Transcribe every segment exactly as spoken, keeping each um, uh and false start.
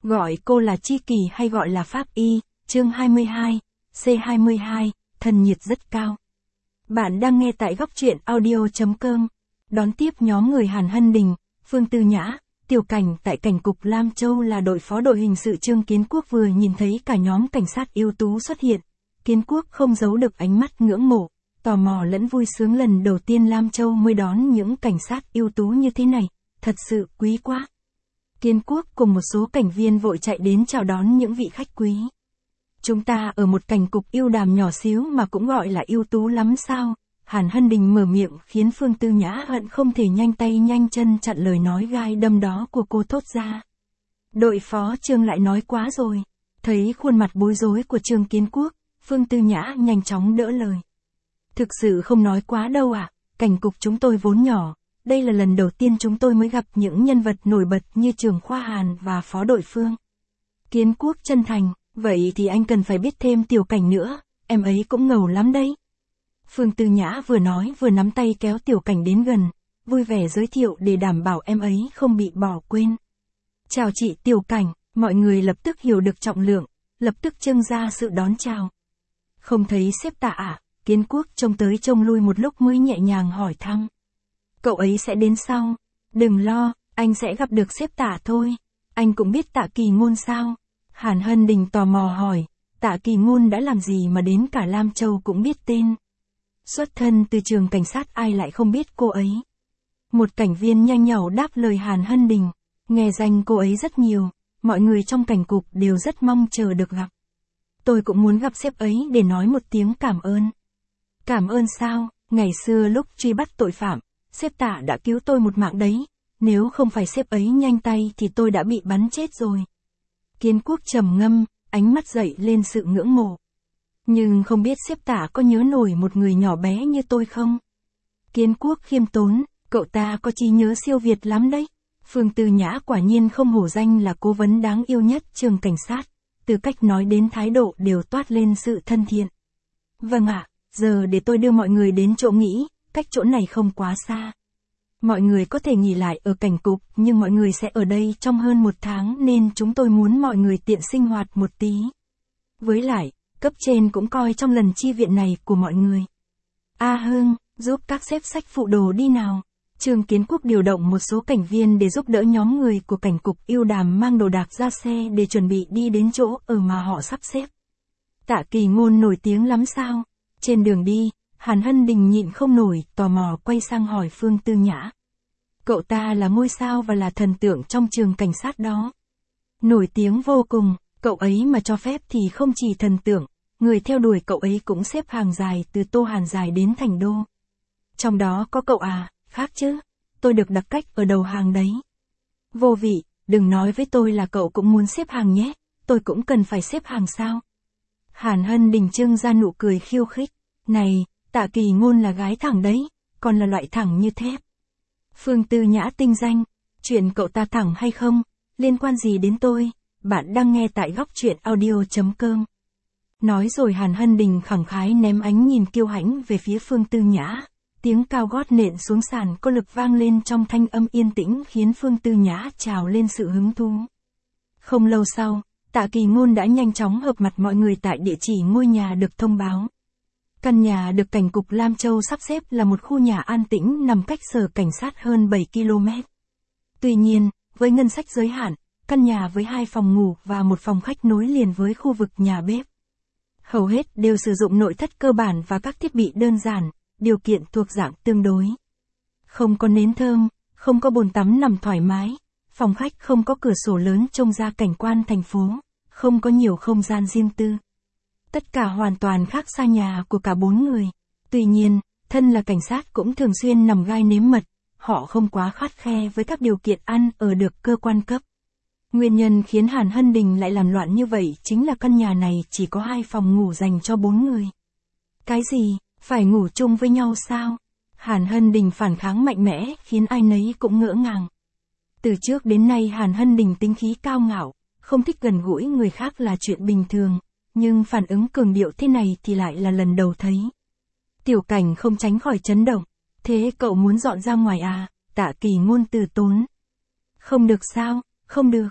Gọi cô là tri kỷ hay gọi là pháp y, chương hai mươi hai, C hai mươi hai, thân nhiệt rất cao. Bạn đang nghe tại góc truyện audio.com. Đón tiếp nhóm người Hàn Hân Đình, Phương Tư Nhã, Tiểu Cảnh tại cảnh cục Lam Châu là đội phó đội hình sự Trương Kiến Quốc vừa nhìn thấy cả nhóm cảnh sát ưu tú xuất hiện. Kiến Quốc không giấu được ánh mắt ngưỡng mộ, tò mò lẫn vui sướng, lần đầu tiên Lam Châu mới đón những cảnh sát ưu tú như thế này, thật sự quý quá. Kiến Quốc cùng một số cảnh viên vội chạy đến chào đón những vị khách quý. Chúng ta ở một cảnh cục yêu đàm nhỏ xíu mà cũng gọi là ưu tú lắm sao? Hàn Hân Đình mở miệng khiến Phương Tư Nhã hận không thể nhanh tay nhanh chân chặn lời nói gai đâm đó của cô thốt ra. Đội phó Trương lại nói quá rồi. Thấy khuôn mặt bối rối của Trương Kiến Quốc, Phương Tư Nhã nhanh chóng đỡ lời. Thực sự không nói quá đâu ạ, à, cảnh cục chúng tôi vốn nhỏ. Đây là lần đầu tiên chúng tôi mới gặp những nhân vật nổi bật như trưởng khoa Hàn và phó đội Phương. Kiến Quốc chân thành, vậy thì anh cần phải biết thêm Tiểu Cảnh nữa, em ấy cũng ngầu lắm đấy. Phương Tư Nhã vừa nói vừa nắm tay kéo Tiểu Cảnh đến gần, vui vẻ giới thiệu để đảm bảo em ấy không bị bỏ quên. Chào chị Tiểu Cảnh, mọi người lập tức hiểu được trọng lượng, lập tức trưng ra sự đón chào. Không thấy sếp Tạ à? Kiến Quốc trông tới trông lui một lúc mới nhẹ nhàng hỏi thăm. Cậu ấy sẽ đến sau. Đừng lo, anh sẽ gặp được sếp Tạ thôi. Anh cũng biết Tạ Kỳ Ngôn sao? Hàn Hân Đình tò mò hỏi, Tạ Kỳ Ngôn đã làm gì mà đến cả Lam Châu cũng biết tên. Xuất thân từ trường cảnh sát ai lại không biết cô ấy. Một cảnh viên nhanh nhảu đáp lời Hàn Hân Đình, nghe danh cô ấy rất nhiều, mọi người trong cảnh cục đều rất mong chờ được gặp. Tôi cũng muốn gặp sếp ấy để nói một tiếng cảm ơn. Cảm ơn sao? Ngày xưa lúc truy bắt tội phạm, sếp Tạ đã cứu tôi một mạng đấy, nếu không phải sếp ấy nhanh tay thì tôi đã bị bắn chết rồi. Kiến Quốc trầm ngâm, ánh mắt dậy lên sự ngưỡng mộ. Nhưng không biết sếp Tạ có nhớ nổi một người nhỏ bé như tôi không? Kiến Quốc khiêm tốn, cậu ta có trí nhớ siêu việt lắm đấy. Phương Tư Nhã quả nhiên không hổ danh là cố vấn đáng yêu nhất trường cảnh sát, từ cách nói đến thái độ đều toát lên sự thân thiện. Vâng ạ, giờ để tôi đưa mọi người đến chỗ nghỉ, cách chỗ này không quá xa. Mọi người có thể nghỉ lại ở cảnh cục, nhưng mọi người sẽ ở đây trong hơn một tháng nên chúng tôi muốn mọi người tiện sinh hoạt một tí. Với lại, cấp trên cũng coi trong lần chi viện này của mọi người. A Hương, giúp các xếp sách phụ đồ đi nào. Trương Kiến Quốc điều động một số cảnh viên để giúp đỡ nhóm người của cảnh cục yêu đàm mang đồ đạc ra xe để chuẩn bị đi đến chỗ ở mà họ sắp xếp. Tạ Kỳ Ngôn nổi tiếng lắm sao? Trên đường đi, Hàn Hân Đình nhịn không nổi, tò mò quay sang hỏi Phương Tư Nhã. Cậu ta là ngôi sao và là thần tượng trong trường cảnh sát đó. Nổi tiếng vô cùng, cậu ấy mà cho phép thì không chỉ thần tượng, người theo đuổi cậu ấy cũng xếp hàng dài từ Tô Hàn dài đến Thành Đô. Trong đó có cậu à, khác chứ, tôi được đặt cách ở đầu hàng đấy. Vô vị, đừng nói với tôi là cậu cũng muốn xếp hàng nhé, tôi cũng cần phải xếp hàng sao. Hàn Hân Đình trưng ra nụ cười khiêu khích, này, Tạ Kỳ Ngôn là gái thẳng đấy, còn là loại thẳng như thép. Phương Tư Nhã tinh danh, chuyện cậu ta thẳng hay không, liên quan gì đến tôi, bạn đang nghe tại góc truyện audio.com. Nói rồi Hàn Hân Đình khẳng khái ném ánh nhìn kiêu hãnh về phía Phương Tư Nhã, tiếng cao gót nện xuống sàn có lực vang lên trong thanh âm yên tĩnh khiến Phương Tư Nhã trào lên sự hứng thú. Không lâu sau, Tạ Kỳ Ngôn đã nhanh chóng hợp mặt mọi người tại địa chỉ ngôi nhà được thông báo. Căn nhà được cảnh cục Lam Châu sắp xếp là một khu nhà an tĩnh nằm cách sở cảnh sát hơn bảy ki lô mét. Tuy nhiên, với ngân sách giới hạn, căn nhà với hai phòng ngủ và một phòng khách nối liền với khu vực nhà bếp. Hầu hết đều sử dụng nội thất cơ bản và các thiết bị đơn giản, điều kiện thuộc dạng tương đối. Không có nến thơm, không có bồn tắm nằm thoải mái, phòng khách không có cửa sổ lớn trông ra cảnh quan thành phố, không có nhiều không gian riêng tư. Tất cả hoàn toàn khác xa nhà của cả bốn người. Tuy nhiên, thân là cảnh sát cũng thường xuyên nằm gai nếm mật, họ không quá khắt khe với các điều kiện ăn ở được cơ quan cấp. Nguyên nhân khiến Hàn Hân Đình lại làm loạn như vậy chính là căn nhà này chỉ có hai phòng ngủ dành cho bốn người. Cái gì, phải ngủ chung với nhau sao? Hàn Hân Đình phản kháng mạnh mẽ khiến ai nấy cũng ngỡ ngàng. Từ trước đến nay Hàn Hân Đình tính khí cao ngạo, không thích gần gũi người khác là chuyện bình thường. Nhưng phản ứng cường điệu thế này thì lại là lần đầu thấy. Tiểu Cảnh không tránh khỏi chấn động. Thế cậu muốn dọn ra ngoài à? Tạ Kỳ Ngôn từ tốn. Không được sao, không được.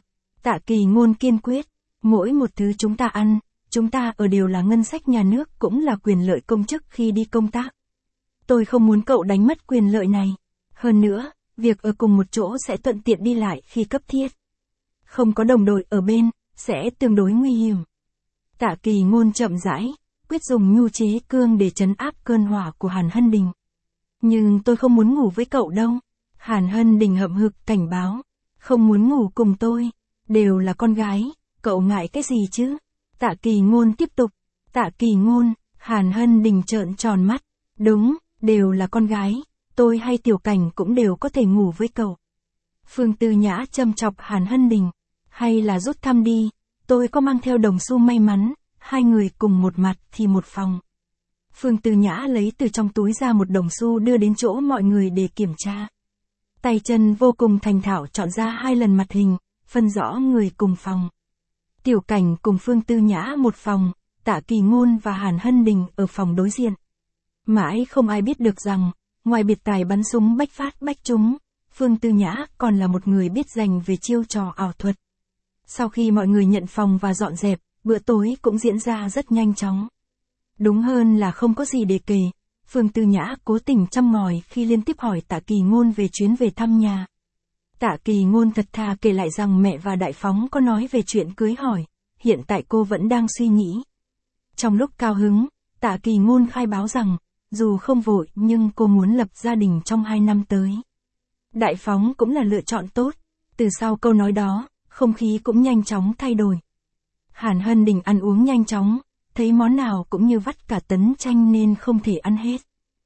Tạ Kỳ Ngôn kiên quyết, mỗi một thứ chúng ta ăn, chúng ta ở đều là ngân sách nhà nước cũng là quyền lợi công chức khi đi công tác. Tôi không muốn cậu đánh mất quyền lợi này. Hơn nữa, việc ở cùng một chỗ sẽ thuận tiện đi lại khi cấp thiết. Không có đồng đội ở bên, sẽ tương đối nguy hiểm. Tạ Kỳ Ngôn chậm rãi, quyết dùng nhu chế cương để trấn áp cơn hỏa của Hàn Hân Đình. Nhưng tôi không muốn ngủ với cậu đâu. Hàn Hân Đình hậm hực cảnh báo. Không muốn ngủ cùng tôi. Đều là con gái, cậu ngại cái gì chứ? Tạ Kỳ Ngôn tiếp tục. Tạ Kỳ Ngôn, Hàn Hân Đình trợn tròn mắt. Đúng, đều là con gái. Tôi hay Tiểu Cảnh cũng đều có thể ngủ với cậu. Phương Tư Nhã châm chọc Hàn Hân Đình. Hay là rút thăm đi, tôi có mang theo đồng xu may mắn, hai người cùng một mặt thì một phòng. Phương Tư Nhã lấy từ trong túi ra một đồng xu đưa đến chỗ mọi người để kiểm tra. Tay chân vô cùng thành thạo chọn ra hai lần mặt hình, phân rõ người cùng phòng. Tiểu Cảnh cùng Phương Tư Nhã một phòng, Tạ Kỳ Ngôn và Hàn Hân Đình ở phòng đối diện. Mãi không ai biết được rằng, ngoài biệt tài bắn súng bách phát bách trúng, Phương Tư Nhã còn là một người biết dành về chiêu trò ảo thuật. Sau khi mọi người nhận phòng và dọn dẹp, bữa tối cũng diễn ra rất nhanh chóng. Đúng hơn là không có gì để kể, Phương Tư Nhã cố tình chăm ngòi khi liên tiếp hỏi Tạ Kỳ Ngôn về chuyến về thăm nhà. Tạ Kỳ Ngôn thật thà kể lại rằng mẹ và Đại Phóng có nói về chuyện cưới hỏi, hiện tại cô vẫn đang suy nghĩ. Trong lúc cao hứng, Tạ Kỳ Ngôn khai báo rằng, dù không vội nhưng cô muốn lập gia đình trong hai năm tới. Đại Phóng cũng là lựa chọn tốt, từ sau câu nói đó, không khí cũng nhanh chóng thay đổi. Hàn Hân Đình ăn uống nhanh chóng, thấy món nào cũng như vắt cả tấn chanh nên không thể ăn hết.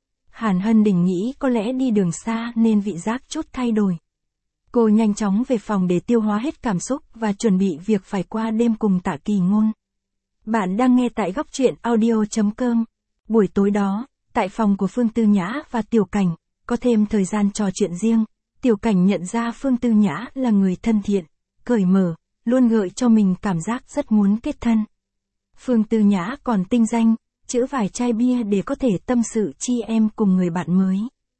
Hàn Hân Đình nghĩ có lẽ đi đường xa nên vị giác chút thay đổi. Cô nhanh chóng về phòng để tiêu hóa hết cảm xúc và chuẩn bị việc phải qua đêm cùng Tạ Kỳ Ngôn. Bạn đang nghe tại góc truyện audio chấm com. Buổi tối đó, tại phòng của Phương Tư Nhã và Tiểu Cảnh, có thêm thời gian trò chuyện riêng. Tiểu Cảnh nhận ra Phương Tư Nhã là người thân thiện, cởi mở, luôn gợi cho mình cảm giác rất muốn kết thân. Phương Tư Nhã còn tinh danh, chữa vài chai bia để có thể tâm sự chi em cùng người bạn mới.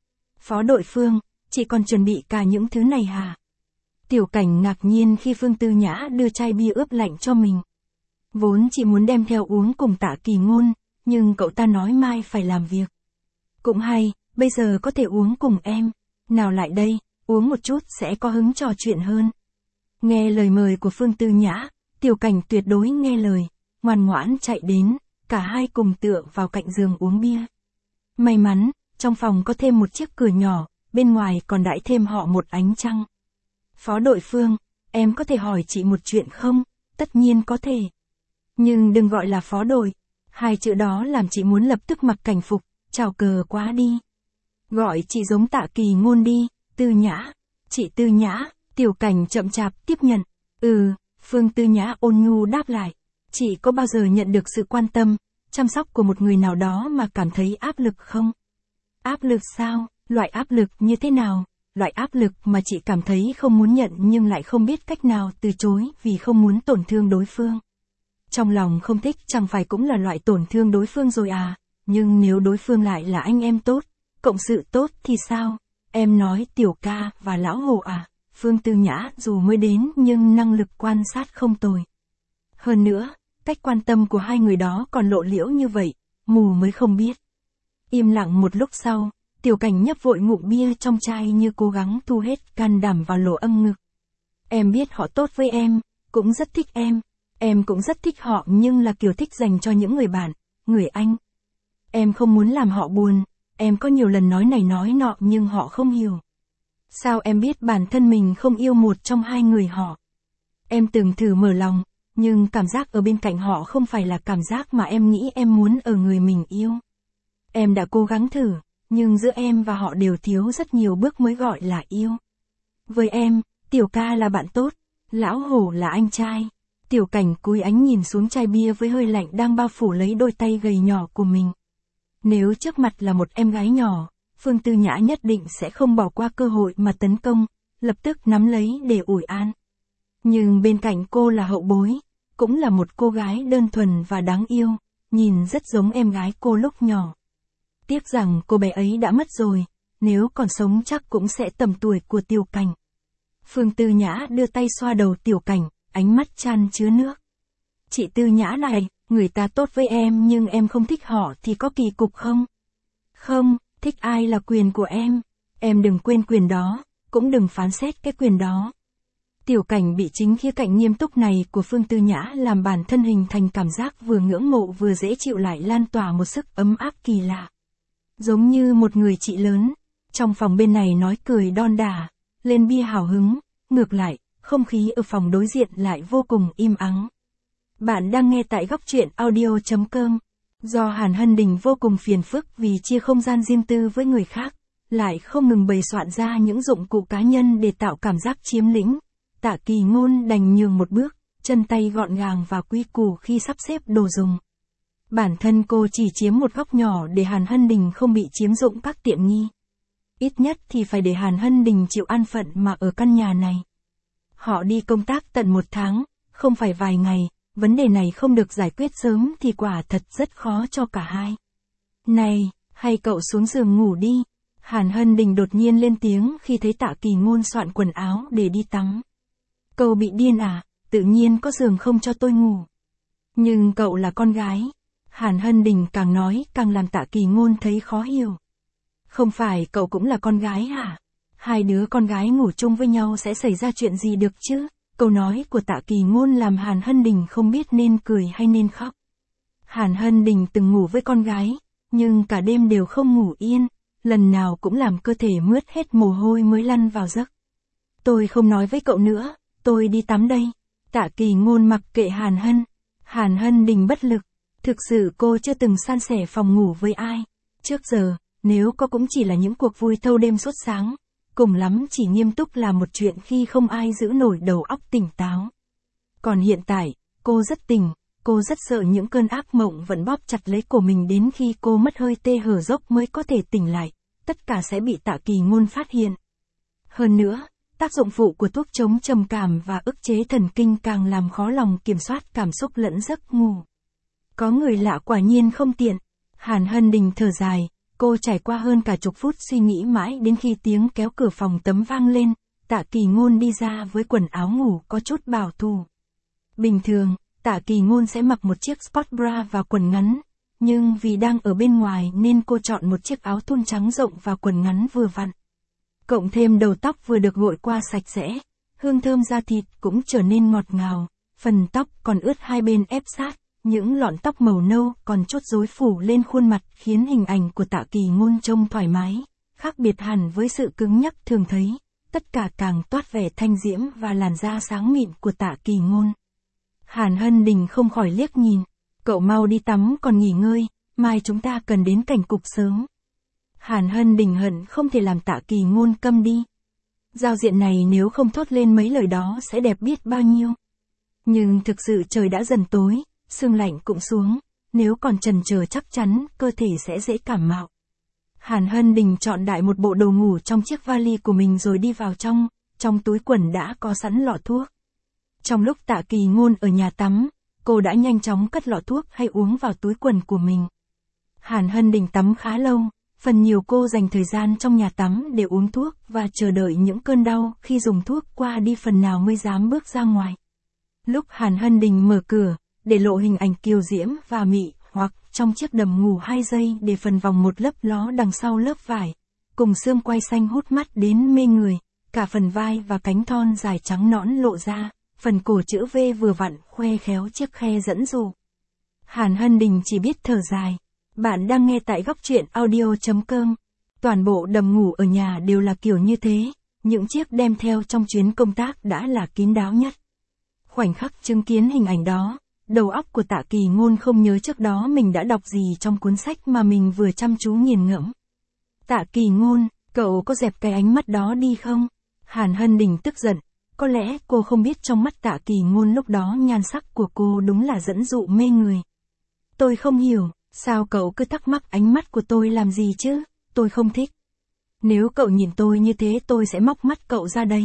Phó đội Phương, chị còn chuẩn bị cả những thứ này hả? Tiểu Cảnh ngạc nhiên khi Phương Tư Nhã đưa chai bia ướp lạnh cho mình. Vốn chị muốn đem theo uống cùng Tạ Kỳ Ngôn, nhưng cậu ta nói mai phải làm việc. Cũng hay, bây giờ có thể uống cùng em. Nào lại đây, uống một chút sẽ có hứng trò chuyện hơn. Nghe lời mời của Phương Tư Nhã, Tiểu Cảnh tuyệt đối nghe lời, ngoan ngoãn chạy đến, cả hai cùng tựa vào cạnh giường uống bia. May mắn, trong phòng có thêm một chiếc cửa nhỏ, bên ngoài còn đãi thêm họ một ánh trăng. Phó đội Phương, em có thể hỏi chị một chuyện không? Tất nhiên có thể. Nhưng đừng gọi là phó đội. Hai chữ đó làm chị muốn lập tức mặc cảnh phục, chào cờ quá đi. Gọi chị giống Tạ Kỳ Ngôn đi, Tư Nhã. Chị Tư Nhã, Tiểu Cảnh chậm chạp tiếp nhận. Ừ, Phương Tư Nhã ôn nhu đáp lại. Chị có bao giờ nhận được sự quan tâm, chăm sóc của một người nào đó mà cảm thấy áp lực không? Áp lực sao? Loại áp lực như thế nào? Loại áp lực mà chị cảm thấy không muốn nhận nhưng lại không biết cách nào từ chối vì không muốn tổn thương đối phương. Trong lòng không thích chẳng phải cũng là loại tổn thương đối phương rồi à? Nhưng nếu đối phương lại là anh em tốt, cộng sự tốt thì sao? Em nói Tiểu ca và Lão Hồ à? Phương Tư Nhã dù mới đến nhưng năng lực quan sát không tồi. Hơn nữa, cách quan tâm của hai người đó còn lộ liễu như vậy, mù mới không biết. Im lặng một lúc sau, Tiểu Cảnh nhấp vội ngụm bia trong chai như cố gắng thu hết can đảm vào lỗ âm ngực. Em biết họ tốt với em, cũng rất thích em. Em cũng rất thích họ nhưng là kiểu thích dành cho những người bạn, người anh. Em không muốn làm họ buồn, em có nhiều lần nói này nói nọ nhưng họ không hiểu. Sao em biết bản thân mình không yêu một trong hai người họ? Em từng thử mở lòng, nhưng cảm giác ở bên cạnh họ không phải là cảm giác mà em nghĩ em muốn ở người mình yêu. Em đã cố gắng thử, nhưng giữa em và họ đều thiếu rất nhiều bước mới gọi là yêu. Với em, Tiểu ca là bạn tốt, Lão Hổ là anh trai. Tiểu Cảnh cúi ánh nhìn xuống chai bia với hơi lạnh đang bao phủ lấy đôi tay gầy nhỏ của mình. Nếu trước mặt là một em gái nhỏ, Phương Tư Nhã nhất định sẽ không bỏ qua cơ hội mà tấn công, lập tức nắm lấy để ủi an. Nhưng bên cạnh cô là hậu bối, cũng là một cô gái đơn thuần và đáng yêu, nhìn rất giống em gái cô lúc nhỏ. Tiếc rằng cô bé ấy đã mất rồi, nếu còn sống chắc cũng sẽ tầm tuổi của Tiểu Cảnh. Phương Tư Nhã đưa tay xoa đầu Tiểu Cảnh, ánh mắt chan chứa nước. Chị Tư Nhã này, người ta tốt với em nhưng em không thích họ thì có kỳ cục không? Không, thích ai là quyền của em. Em đừng quên quyền đó, cũng đừng phán xét cái quyền đó. Tiểu Cảnh bị chính khía cạnh nghiêm túc này của Phương Tư Nhã làm bản thân hình thành cảm giác vừa ngưỡng mộ vừa dễ chịu lại lan tỏa một sức ấm áp kỳ lạ. Giống như một người chị lớn, trong phòng bên này nói cười đon đả, lên bia hào hứng, ngược lại, không khí ở phòng đối diện lại vô cùng im ắng. Bạn đang nghe tại góc truyện audio chấm com. Do Hàn Hân Đình vô cùng phiền phức vì chia không gian riêng tư với người khác, lại không ngừng bày soạn ra những dụng cụ cá nhân để tạo cảm giác chiếm lĩnh. Tạ Kỳ Ngôn đành nhường một bước, chân tay gọn gàng và quy củ khi sắp xếp đồ dùng. Bản thân cô chỉ chiếm một góc nhỏ để Hàn Hân Đình không bị chiếm dụng các tiện nghi. Ít nhất thì phải để Hàn Hân Đình chịu an phận mà ở căn nhà này. Họ đi công tác tận một tháng, không phải vài ngày, vấn đề này không được giải quyết sớm thì quả thật rất khó cho cả hai. Này, hay cậu xuống giường ngủ đi. Hàn Hân Đình đột nhiên lên tiếng khi thấy Tạ Kỳ Ngôn soạn quần áo để đi tắm. Cậu bị điên à, tự nhiên có giường không cho tôi ngủ. Nhưng cậu là con gái. Hàn Hân Đình càng nói càng làm Tạ Kỳ Ngôn thấy khó hiểu. Không phải cậu cũng là con gái hả? Hai đứa con gái ngủ chung với nhau sẽ xảy ra chuyện gì được chứ? Câu nói của Tạ Kỳ Ngôn làm Hàn Hân Đình không biết nên cười hay nên khóc. Hàn Hân Đình từng ngủ với con gái, nhưng cả đêm đều không ngủ yên, lần nào cũng làm cơ thể mướt hết mồ hôi mới lăn vào giấc. Tôi không nói với cậu nữa, tôi đi tắm đây. Tạ Kỳ Ngôn mặc kệ Hàn Hân. Hàn Hân Đình bất lực. Thực sự cô chưa từng san sẻ phòng ngủ với ai. Trước giờ, nếu có cũng chỉ là những cuộc vui thâu đêm suốt sáng. Cùng lắm chỉ nghiêm túc làm một chuyện khi không ai giữ nổi đầu óc tỉnh táo. Còn hiện tại, cô rất tỉnh, cô rất sợ những cơn ác mộng vẫn bóp chặt lấy cổ mình đến khi cô mất hơi tê hở dốc mới có thể tỉnh lại. Tất cả sẽ bị Tạ Kỳ Ngôn phát hiện. Hơn nữa, tác dụng phụ của thuốc chống trầm cảm và ức chế thần kinh càng làm khó lòng kiểm soát cảm xúc lẫn giấc ngủ. Có người lạ quả nhiên không tiện. Hàn Hân Đình thở dài, cô trải qua hơn cả chục phút suy nghĩ mãi đến khi tiếng kéo cửa phòng tấm vang lên, Tạ Kỳ Ngôn đi ra với quần áo ngủ có chút bảo thủ. Bình thường, Tạ Kỳ Ngôn sẽ mặc một chiếc sport bra và quần ngắn, nhưng vì đang ở bên ngoài nên cô chọn một chiếc áo thun trắng rộng và quần ngắn vừa vặn. Cộng thêm đầu tóc vừa được gội qua sạch sẽ, hương thơm da thịt cũng trở nên ngọt ngào, phần tóc còn ướt hai bên ép sát, những lọn tóc màu nâu còn chút rối phủ lên khuôn mặt khiến hình ảnh của Tạ Kỳ Ngôn trông thoải mái, khác biệt hẳn với sự cứng nhắc thường thấy, tất cả càng toát vẻ thanh diễm và làn da sáng mịn của Tạ Kỳ Ngôn. Hàn Hân Đình không khỏi liếc nhìn, cậu mau đi tắm còn nghỉ ngơi, mai chúng ta cần đến cảnh cục sớm. Hàn Hân Đình hận không thể làm Tạ Kỳ Ngôn câm đi. Giao diện này nếu không thốt lên mấy lời đó sẽ đẹp biết bao nhiêu. Nhưng thực sự trời đã dần tối, sương lạnh cũng xuống, nếu còn chần chờ chắc chắn cơ thể sẽ dễ cảm mạo. Hàn Hân Đình chọn đại một bộ đồ ngủ trong chiếc vali của mình rồi đi vào trong, trong túi quần đã có sẵn lọ thuốc. Trong lúc Tạ Kỳ Ngôn ở nhà tắm, cô đã nhanh chóng cất lọ thuốc hay uống vào túi quần của mình. Hàn Hân Đình tắm khá lâu. Phần nhiều cô dành thời gian trong nhà tắm để uống thuốc và chờ đợi những cơn đau khi dùng thuốc qua đi phần nào mới dám bước ra ngoài. Lúc Hàn Hân Đình mở cửa, để lộ hình ảnh kiều diễm và mị hoặc trong chiếc đầm ngủ hai giây để phần vòng một lớp ló đằng sau lớp vải, cùng xương quai xanh hút mắt đến mê người, cả phần vai và cánh thon dài trắng nõn lộ ra, phần cổ chữ V vừa vặn khoe khéo chiếc khe dẫn dụ. Hàn Hân Đình chỉ biết thở dài. Bạn đang nghe tại góc truyện audio chấm com. Toàn bộ đầm ngủ ở nhà đều là kiểu như thế, những chiếc đem theo trong chuyến công tác đã là kín đáo nhất. Khoảnh khắc chứng kiến hình ảnh đó, đầu óc của Tạ Kỳ Ngôn không nhớ trước đó mình đã đọc gì trong cuốn sách mà mình vừa chăm chú nghiền ngẫm. Tạ Kỳ Ngôn, cậu có dẹp cái ánh mắt đó đi không? Hàn Hân Đình tức giận, có lẽ cô không biết trong mắt Tạ Kỳ Ngôn lúc đó nhan sắc của cô đúng là dẫn dụ mê người. Tôi không hiểu. Sao cậu cứ thắc mắc ánh mắt của tôi làm gì chứ, tôi không thích. Nếu cậu nhìn tôi như thế tôi sẽ móc mắt cậu ra đấy.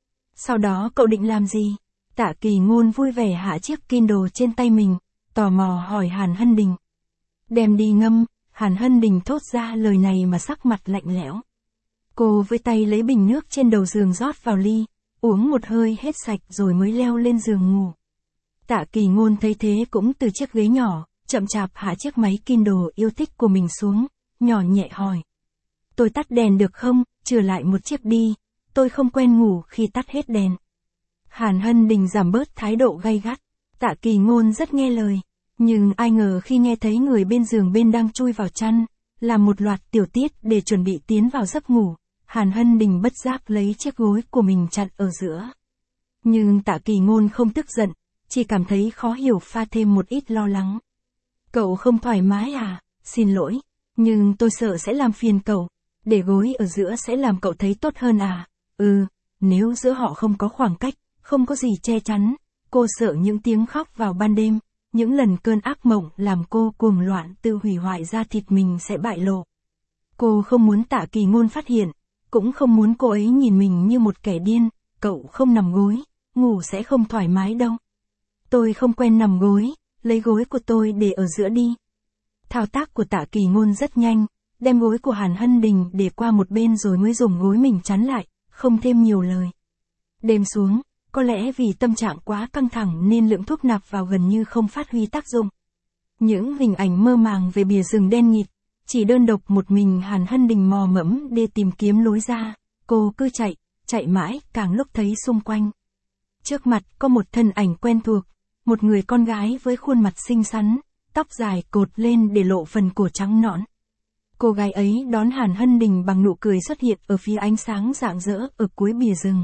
Sau đó cậu định làm gì? Tạ Kỳ Ngôn vui vẻ hạ chiếc Kindle trên tay mình, tò mò hỏi Hàn Hân Đình. Đem đi ngâm, Hàn Hân Đình thốt ra lời này mà sắc mặt lạnh lẽo. Cô với tay lấy bình nước trên đầu giường rót vào ly, uống một hơi hết sạch rồi mới leo lên giường ngủ. Tạ Kỳ Ngôn thấy thế cũng từ chiếc ghế nhỏ, chậm chạp hạ chiếc máy Kindle yêu thích của mình xuống, nhỏ nhẹ hỏi. Tôi tắt đèn được không, chừa lại một chiếc đi, tôi không quen ngủ khi tắt hết đèn. Hàn Hân Đình giảm bớt thái độ gay gắt, Tạ Kỳ Ngôn rất nghe lời, nhưng ai ngờ khi nghe thấy người bên giường bên đang chui vào chăn, làm một loạt tiểu tiết để chuẩn bị tiến vào giấc ngủ, Hàn Hân Đình bất giác lấy chiếc gối của mình chặn ở giữa. Nhưng Tạ Kỳ Ngôn không tức giận, chỉ cảm thấy khó hiểu pha thêm một ít lo lắng. Cậu không thoải mái à, xin lỗi, nhưng tôi sợ sẽ làm phiền cậu, để gối ở giữa sẽ làm cậu thấy tốt hơn à, ừ, nếu giữa họ không có khoảng cách, không có gì che chắn, cô sợ những tiếng khóc vào ban đêm, những lần cơn ác mộng làm cô cuồng loạn tự hủy hoại da thịt mình sẽ bại lộ. Cô không muốn Tạ Kỳ Ngôn phát hiện, cũng không muốn cô ấy nhìn mình như một kẻ điên, cậu không nằm gối, ngủ sẽ không thoải mái đâu. Tôi không quen nằm gối, lấy gối của tôi để ở giữa đi. Thao tác của Tạ Kỳ Ngôn rất nhanh, đem gối của Hàn Hân Đình để qua một bên rồi mới dùng gối mình chắn lại, không thêm nhiều lời. Đêm xuống, có lẽ vì tâm trạng quá căng thẳng nên lượng thuốc nạp vào gần như không phát huy tác dụng. Những hình ảnh mơ màng về bìa rừng đen nghịt, chỉ đơn độc một mình Hàn Hân Đình mò mẫm để tìm kiếm lối ra, cô cứ chạy, chạy mãi, càng lúc thấy xung quanh. Trước mặt có một thân ảnh quen thuộc, một người con gái với khuôn mặt xinh xắn, tóc dài cột lên để lộ phần cổ trắng nõn. Cô gái ấy đón Hàn Hân Đình bằng nụ cười xuất hiện ở phía ánh sáng rạng rỡ ở cuối bìa rừng.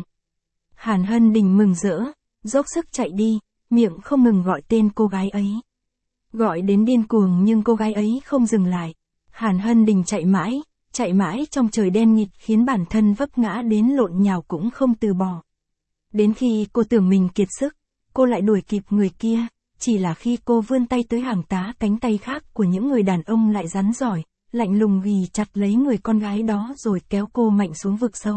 Hàn Hân Đình mừng rỡ, dốc sức chạy đi, miệng không ngừng gọi tên cô gái ấy. Gọi đến điên cuồng nhưng cô gái ấy không dừng lại. Hàn Hân Đình chạy mãi, chạy mãi trong trời đen nghịt khiến bản thân vấp ngã đến lộn nhào cũng không từ bỏ. Đến khi cô tưởng mình kiệt sức, cô lại đuổi kịp người kia, chỉ là khi cô vươn tay tới hàng tá cánh tay khác của những người đàn ông lại rắn giỏi, lạnh lùng ghì chặt lấy người con gái đó rồi kéo cô mạnh xuống vực sâu.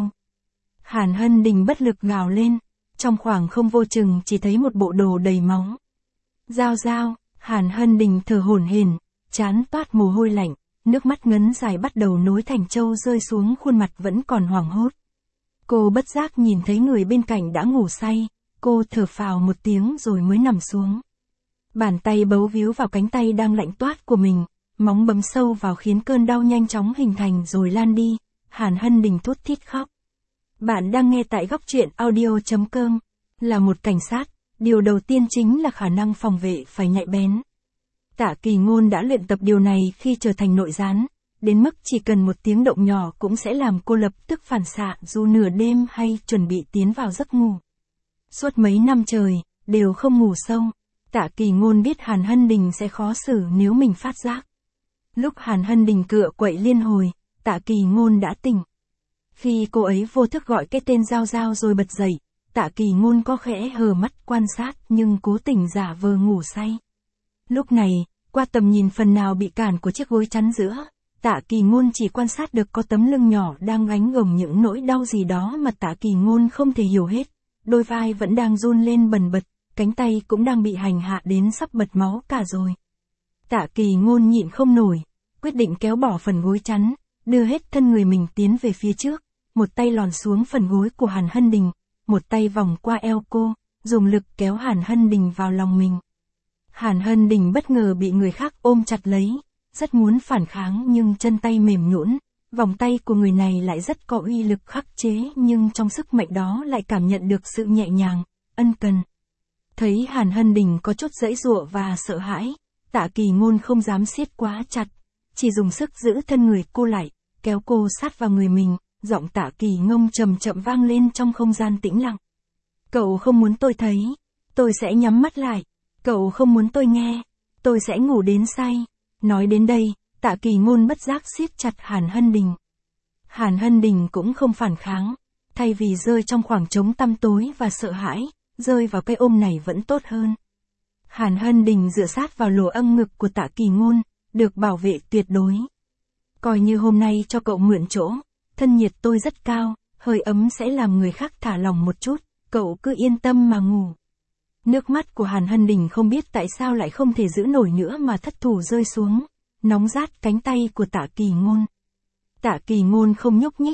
Hàn Hân Đình bất lực gào lên, trong khoảng không vô chừng chỉ thấy một bộ đồ đầy máu. Giao giao, Hàn Hân Đình thở hổn hển, trán toát mồ hôi lạnh, nước mắt ngấn dài bắt đầu nối thành châu rơi xuống khuôn mặt vẫn còn hoảng hốt. Cô bất giác nhìn thấy người bên cạnh đã ngủ say, cô thở phào một tiếng rồi mới nằm xuống. Bàn tay bấu víu vào cánh tay đang lạnh toát của mình, móng bấm sâu vào khiến cơn đau nhanh chóng hình thành rồi lan đi, Hàn Hân Đình thút thít khóc. Bạn đang nghe tại góc truyện audio chấm com. Là một cảnh sát, điều đầu tiên chính là khả năng phòng vệ phải nhạy bén. Tạ Kỳ Ngôn đã luyện tập điều này khi trở thành nội gián, đến mức chỉ cần một tiếng động nhỏ cũng sẽ làm cô lập tức phản xạ dù nửa đêm hay chuẩn bị tiến vào giấc ngủ. Suốt mấy năm trời, đều không ngủ sâu, Tạ Kỳ Ngôn biết Hàn Hân Đình sẽ khó xử nếu mình phát giác. Lúc Hàn Hân Đình cựa quậy liên hồi, Tạ Kỳ Ngôn đã tỉnh. Khi cô ấy vô thức gọi cái tên Giao Giao rồi bật dậy, Tạ Kỳ Ngôn có khẽ hờ mắt quan sát nhưng cố tình giả vờ ngủ say. Lúc này, qua tầm nhìn phần nào bị cản của chiếc gối chắn giữa, Tạ Kỳ Ngôn chỉ quan sát được có tấm lưng nhỏ đang gánh gồng những nỗi đau gì đó mà Tạ Kỳ Ngôn không thể hiểu hết. Đôi vai vẫn đang run lên bần bật, cánh tay cũng đang bị hành hạ đến sắp bật máu cả rồi. Tạ Kỳ Ngôn nhịn không nổi, quyết định kéo bỏ phần gối chắn, đưa hết thân người mình tiến về phía trước, một tay lòn xuống phần gối của Hàn Hân Đình, một tay vòng qua eo cô, dùng lực kéo Hàn Hân Đình vào lòng mình. Hàn Hân Đình bất ngờ bị người khác ôm chặt lấy, rất muốn phản kháng nhưng chân tay mềm nhũn, vòng tay của người này lại rất có uy lực khắc chế nhưng trong sức mạnh đó lại cảm nhận được sự nhẹ nhàng, ân cần. Thấy Hàn Hân Đình có chút giãy giụa và sợ hãi, Tạ Kỳ Ngôn không dám siết quá chặt, chỉ dùng sức giữ thân người cô lại, kéo cô sát vào người mình, giọng Tạ Kỳ Ngông trầm chậm vang lên trong không gian tĩnh lặng. Cậu không muốn tôi thấy, tôi sẽ nhắm mắt lại, cậu không muốn tôi nghe, tôi sẽ ngủ đến say. Nói đến đây, Tạ Kỳ Ngôn bất giác siết chặt Hàn Hân Đình. Hàn Hân Đình cũng không phản kháng, thay vì rơi trong khoảng trống tăm tối và sợ hãi, rơi vào cái ôm này vẫn tốt hơn. Hàn Hân Đình dựa sát vào lỗ âng ngực của Tạ Kỳ Ngôn, được bảo vệ tuyệt đối. Coi như hôm nay cho cậu mượn chỗ, thân nhiệt tôi rất cao, hơi ấm sẽ làm người khác thả lòng một chút, cậu cứ yên tâm mà ngủ. Nước mắt của Hàn Hân Đình không biết tại sao lại không thể giữ nổi nữa mà thất thủ rơi xuống, nóng rát cánh tay của Tạ Kỳ Ngôn. Tạ Kỳ Ngôn không nhúc nhích,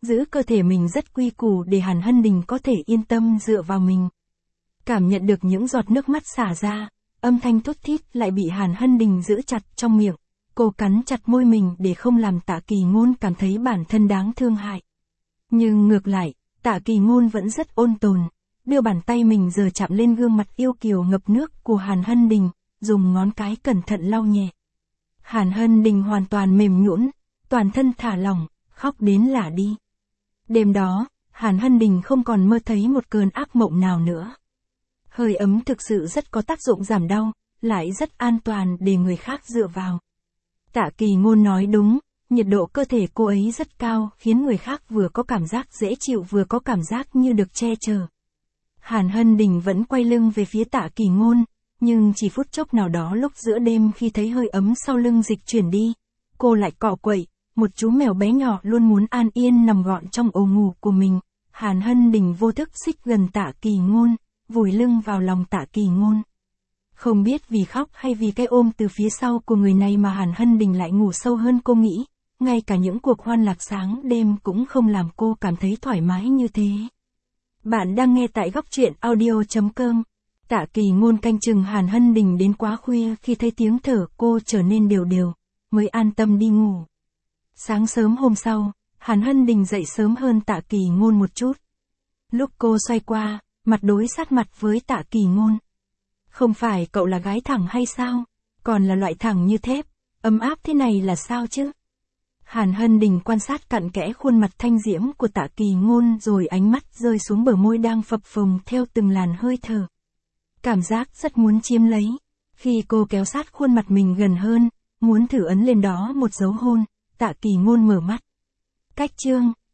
giữ cơ thể mình rất quy củ để Hàn Hân Đình có thể yên tâm dựa vào mình. Cảm nhận được những giọt nước mắt xả ra, âm thanh thút thít lại bị Hàn Hân Đình giữ chặt trong miệng, cô cắn chặt môi mình để không làm Tạ Kỳ Ngôn cảm thấy bản thân đáng thương hại. Nhưng ngược lại, Tạ Kỳ Ngôn vẫn rất ôn tồn, đưa bàn tay mình giờ chạm lên gương mặt yêu kiều ngập nước của Hàn Hân Đình, dùng ngón cái cẩn thận lau nhẹ. Hàn Hân Đình hoàn toàn mềm nhũn, toàn thân thả lỏng, khóc đến lả đi. Đêm đó, Hàn Hân Đình không còn mơ thấy một cơn ác mộng nào nữa. Hơi ấm thực sự rất có tác dụng giảm đau, lại rất an toàn để người khác dựa vào. Tạ Kỳ Ngôn nói đúng, nhiệt độ cơ thể cô ấy rất cao khiến người khác vừa có cảm giác dễ chịu vừa có cảm giác như được che chở. Hàn Hân Đình vẫn quay lưng về phía Tạ Kỳ Ngôn, nhưng chỉ phút chốc nào đó lúc giữa đêm khi thấy hơi ấm sau lưng dịch chuyển đi, cô lại cọ quậy, một chú mèo bé nhỏ luôn muốn an yên nằm gọn trong ổ ngủ của mình. Hàn Hân Đình vô thức xích gần Tạ Kỳ Ngôn, vùi lưng vào lòng Tạ Kỳ Ngôn. Không biết vì khóc hay vì cái ôm từ phía sau của người này mà Hàn Hân Đình lại ngủ sâu hơn cô nghĩ, ngay cả những cuộc hoan lạc sáng đêm cũng không làm cô cảm thấy thoải mái như thế. Bạn đang nghe tại góc truyện audio chấm com. Tạ Kỳ Ngôn canh chừng Hàn Hân Đình đến quá khuya, khi thấy tiếng thở cô trở nên đều đều, mới an tâm đi ngủ. Sáng sớm hôm sau, Hàn Hân Đình dậy sớm hơn Tạ Kỳ Ngôn một chút. Lúc cô xoay qua, mặt đối sát mặt với Tạ Kỳ Ngôn. Không phải cậu là gái thẳng hay sao? Còn là loại thẳng như thép, ấm áp thế này là sao chứ? Hàn Hân Đình quan sát cặn kẽ khuôn mặt thanh diễm của Tạ Kỳ Ngôn rồi ánh mắt rơi xuống bờ môi đang phập phồng theo từng làn hơi thở. Cảm giác rất muốn chiếm lấy. Khi cô kéo sát khuôn mặt mình gần hơn, muốn thử ấn lên đó một dấu hôn, Tạ Kỳ Ngôn mở mắt. Cách chương